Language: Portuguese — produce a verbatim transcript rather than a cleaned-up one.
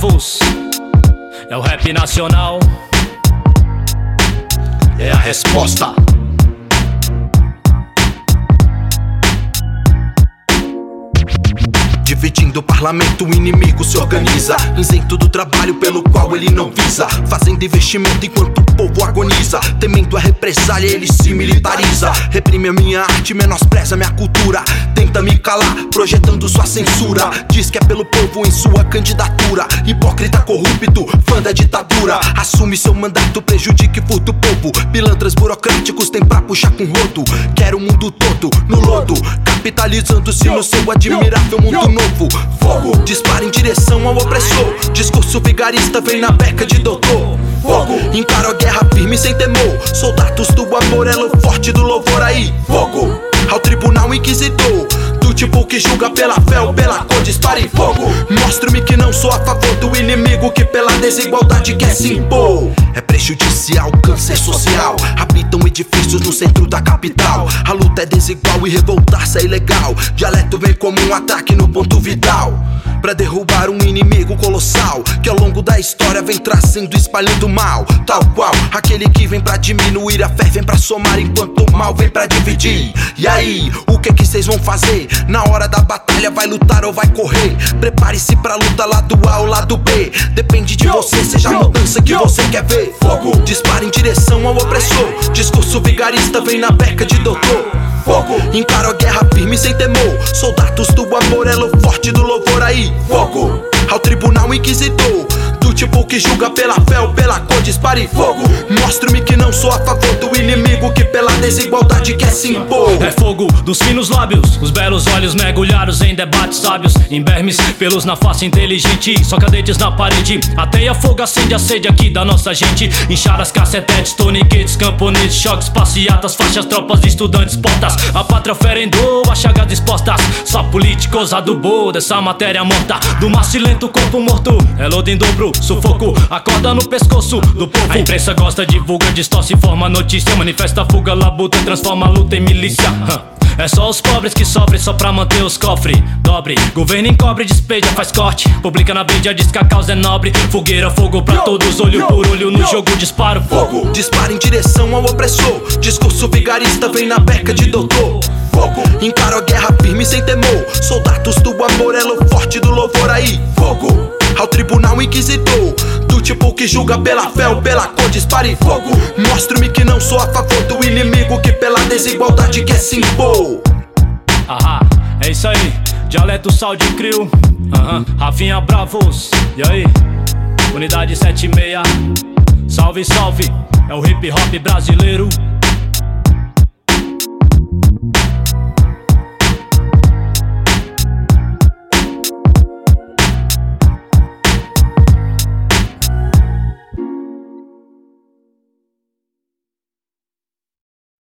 Bravos, é o rap nacional, é a resposta. Dividindo o parlamento, o inimigo se organiza, isento do trabalho pelo qual ele não visa, fazendo investimento enquanto o povo agoniza. Temendo a represália, ele se militariza. Reprime a minha arte, menospreza minha cultura. Tenta me calar, projetando sua censura. Diz que é pelo povo em sua candidatura. Hipócrita corrupto, fã da ditadura. Assume seu mandato, prejudica e furta o povo. Pilantras burocráticos tem pra puxar com rodo. Quer o mundo todo no lodo, capitalizando-se no seu admirável mundo novo. Fogo, dispara em direção ao opressor. Discurso vigarista vem na beca de doutor. Fogo, encara a guerra firme sem temor. Soldados do amor, elo forte do louvor. Aí, fogo, ao tribunal inquisidor, do tipo que julga pela fé ou pela cor. Dispare fogo, mostre-me que não sou a favor do inimigo que pela desigualdade quer se impor. É prejudicial, câncer social. Habitam edifícios no centro da capital. A luta é desigual e revoltar-se é ilegal. Dialeto vem como um ataque no ponto vital, pra derrubar um inimigo colossal, que ao longo da história vem trazendo, espalhando mal. Tal qual aquele que vem pra diminuir, a fé vem pra somar, enquanto o mal vem pra dividir. E aí, o que que cês vão fazer? Na hora da batalha vai lutar ou vai correr? Prepare-se pra luta, lado A ou lado B. Depende de você, seja a mudança que você quer ver. Fogo, dispara em direção ao opressor. Discurso vigarista vem na beca de doutor. Fogo, encara a guerra firme sem temor. Soldados do amor, elo forte do louvor. Aí, fogo, ao tribunal inquisidor, do tipo que julga pela fé ou pela cor. Dispare fogo, mostre-me que não sou a favor do inimigo que pela desigualdade quer se impor. É fogo dos finos lábios, os belos olhos mergulhados em debates sábios. Imbermes, pelos na face inteligente, só cadetes na parede. A teia fogo acende a sede aqui da nossa gente. Inchar as cacetetes, toniquetes, camponetes, choques, passeatas, faixas, tropas, estudantes, portas. A pátria oferendou, as chagas expostas. Só políticos adubou dessa matéria morta. Do macilento corpo morto, é lodo em dobro, sufoco, acorda no pescoço do povo. A imprensa gosta, divulga, distorce, informa notícia. Manifesta, fuga, labuta, transforma a luta em milícia. É só os pobres que sofrem só pra manter os cofres. Dobre, governo encobre, despeja, faz corte. Publica na mídia, diz que a causa é nobre. Fogueira, fogo pra todos, olho por olho. No jogo disparo, fogo, dispara em direção ao opressor. Discurso vigarista vem na beca de doutor. Fogo, encara a guerra firme sem temor. Soldados do amor, elo forte do louvor. Aí, fogo, ao tribunal inquisidor, do tipo que julga pela fé ou pela cor. Dispare fogo, mostre-me que não sou a favor do inimigo que pela desigualdade quer se impor. Ahá, é isso aí, dialeto sal de crio. Aham, Rafinha Bravos, e aí? Unidade sete e meia, salve, salve, é o hip hop brasileiro.